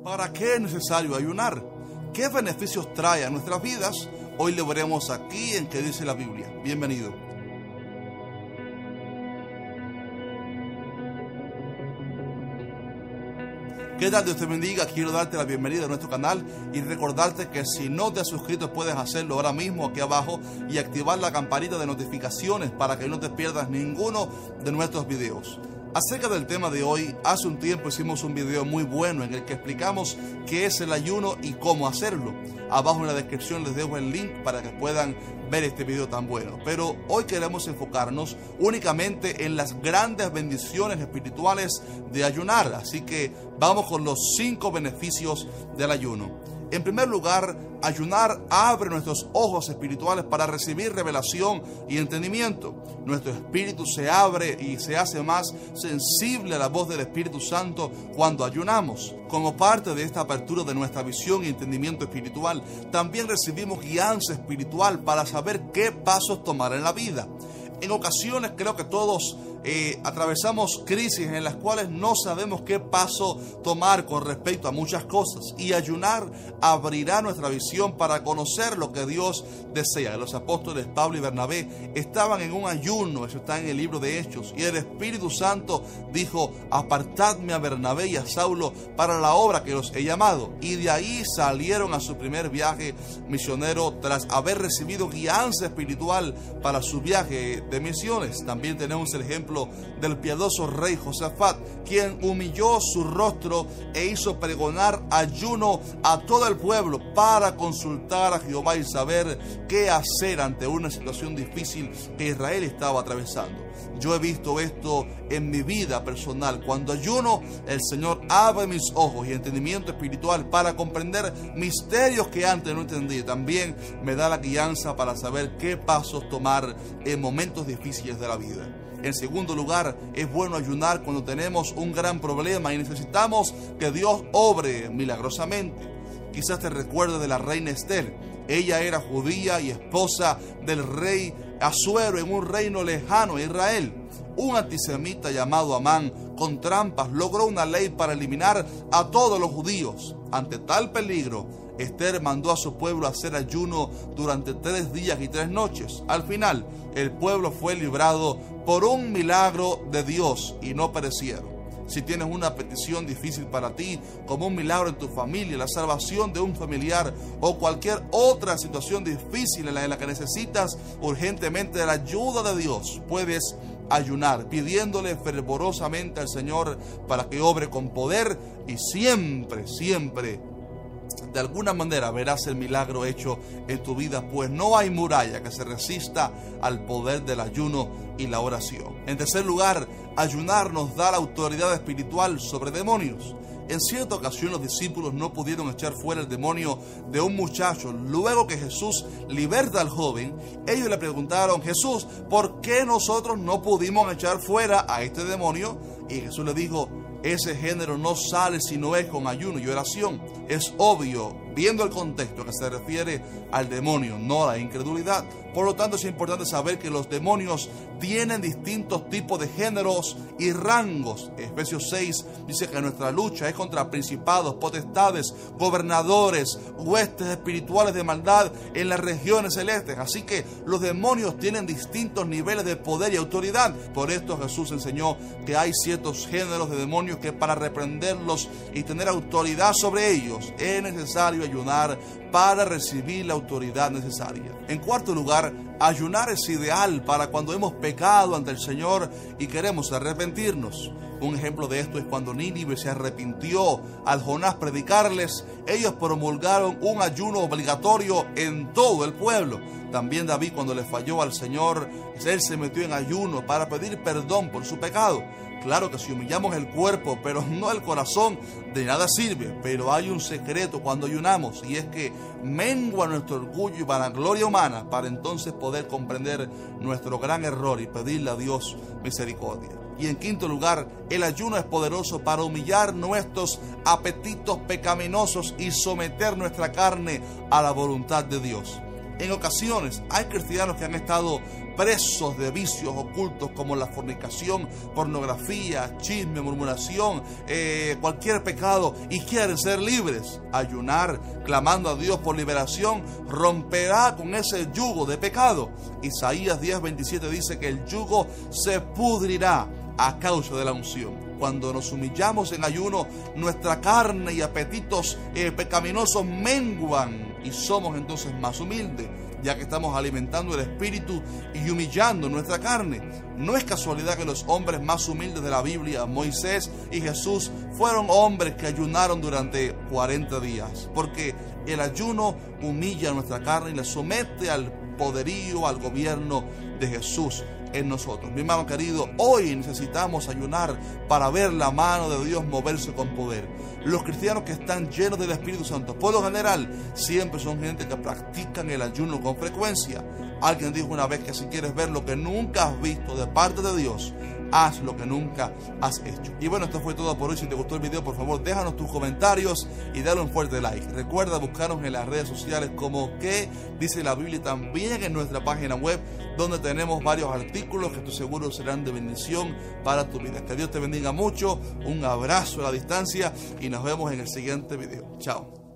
¿Para qué es necesario ayunar? ¿Qué beneficios trae a nuestras vidas? Hoy lo veremos aquí en ¿Qué dice la Biblia? Bienvenido. ¿Qué tal? Dios te bendiga. Quiero darte la bienvenida a nuestro canal y recordarte que si no te has suscrito puedes hacerlo ahora mismo aquí abajo y activar la campanita de notificaciones para que no te pierdas ninguno de nuestros videos. Acerca del tema de hoy, hace un tiempo hicimos un video muy bueno en el que explicamos qué es el ayuno y cómo hacerlo. Abajo en la descripción les dejo el link para que puedan ver este video tan bueno. Pero hoy queremos enfocarnos únicamente en las grandes bendiciones espirituales de ayunar. Así que vamos con los 5 beneficios del ayuno. En primer lugar, ayunar abre nuestros ojos espirituales para recibir revelación y entendimiento. Nuestro espíritu se abre y se hace más sensible a la voz del Espíritu Santo cuando ayunamos. Como parte de esta apertura de nuestra visión y entendimiento espiritual, también recibimos guianza espiritual para saber qué pasos tomar en la vida. En ocasiones creo que todos atravesamos crisis en las cuales no sabemos qué paso tomar con respecto a muchas cosas, y ayunar abrirá nuestra visión para conocer lo que Dios desea. Los apóstoles Pablo y Bernabé estaban en un ayuno, eso está en el libro de Hechos, y el Espíritu Santo dijo: apartadme a Bernabé y a Saulo para la obra que los he llamado, y de ahí salieron a su primer viaje misionero tras haber recibido guianza espiritual para su viaje de misiones. También tenemos el ejemplo del piadoso rey Josafat, quien humilló su rostro e hizo pregonar ayuno a todo el pueblo para consultar a Jehová y saber qué hacer ante una situación difícil que Israel estaba atravesando. Yo he visto esto en mi vida personal. Cuando ayuno, el Señor abre mis ojos y entendimiento espiritual para comprender misterios que antes no entendí. También me da la guianza para saber qué pasos tomar en momentos difíciles de la vida. En segundo lugar, es bueno ayunar cuando tenemos un gran problema y necesitamos que Dios obre milagrosamente. Quizás te recuerdes de la reina Esther. Ella era judía y esposa del rey Asuero en un reino lejano a Israel. Un antisemita llamado Amán, con trampas, logró una ley para eliminar a todos los judíos. Ante tal peligro, Esther mandó a su pueblo a hacer ayuno durante 3 días y 3 noches. Al final, el pueblo fue librado por un milagro de Dios y no perecieron. Si tienes una petición difícil para ti, como un milagro en tu familia, la salvación de un familiar o cualquier otra situación difícil en la que necesitas urgentemente la ayuda de Dios, puedes ayunar pidiéndole fervorosamente al Señor para que obre con poder, y siempre de alguna manera verás el milagro hecho en tu vida, pues no hay muralla que se resista al poder del ayuno y la oración. En tercer lugar, ayunar nos da la autoridad espiritual sobre demonios. En cierta ocasión los discípulos no pudieron echar fuera el demonio de un muchacho. Luego que Jesús liberta al joven, ellos le preguntaron: Jesús, ¿por qué nosotros no pudimos echar fuera a este demonio? Y Jesús le dijo: ese género no sale si no es con ayuno y oración. Es obvio, viendo el contexto, que se refiere al demonio, no a la incredulidad. Por lo tanto, es importante saber que los demonios tienen distintos tipos de géneros y rangos. Efesios 6 dice que nuestra lucha es contra principados, potestades, gobernadores, huestes espirituales de maldad en las regiones celestes. Así que los demonios tienen distintos niveles de poder y autoridad. Por esto Jesús enseñó que hay ciertos géneros de demonios que para reprenderlos y tener autoridad sobre ellos es necesario ayunar para recibir la autoridad necesaria. En cuarto lugar, ayunar es ideal para cuando hemos pecado ante el Señor y queremos arrepentirnos. Un ejemplo de esto es cuando Nínive se arrepintió al Jonás predicarles. Ellos promulgaron un ayuno obligatorio en todo el pueblo. También David, cuando le falló al Señor, él se metió en ayuno para pedir perdón por su pecado. Claro que si humillamos el cuerpo, pero no el corazón, de nada sirve. Pero hay un secreto cuando ayunamos, y es que mengua nuestro orgullo y vanagloria humana para entonces poder comprender nuestro gran error y pedirle a Dios misericordia. Y en quinto lugar, el ayuno es poderoso para humillar nuestros apetitos pecaminosos y someter nuestra carne a la voluntad de Dios. En ocasiones hay cristianos que han estado presos de vicios ocultos como la fornicación, pornografía, chisme, murmuración, cualquier pecado, y quieren ser libres. Ayunar, clamando a Dios por liberación, romperá con ese yugo de pecado. Isaías 10:27 dice que el yugo se pudrirá a causa de la unción. Cuando nos humillamos en ayuno, nuestra carne y apetitos pecaminosos menguan y somos entonces más humildes, ya que estamos alimentando el espíritu y humillando nuestra carne. No es casualidad que los hombres más humildes de la Biblia, Moisés y Jesús, fueron hombres que ayunaron durante 40 días, porque el ayuno humilla nuestra carne y la somete al poderío, al gobierno de Jesús en nosotros. Mi hermano querido, hoy necesitamos ayunar para ver la mano de Dios moverse con poder. Los cristianos que están llenos del Espíritu Santo, por lo general, siempre son gente que practican el ayuno con frecuencia. Alguien dijo una vez que si quieres ver lo que nunca has visto de parte de Dios, haz lo que nunca has hecho. Y bueno, esto fue todo por hoy. Si te gustó el video, por favor, déjanos tus comentarios y dale un fuerte like. Recuerda buscarnos en las redes sociales como ¿Qué dice la Biblia? También en nuestra página web, donde tenemos varios artículos que estoy seguro serán de bendición para tu vida. Que Dios te bendiga mucho. Un abrazo a la distancia y nos vemos en el siguiente video. Chao.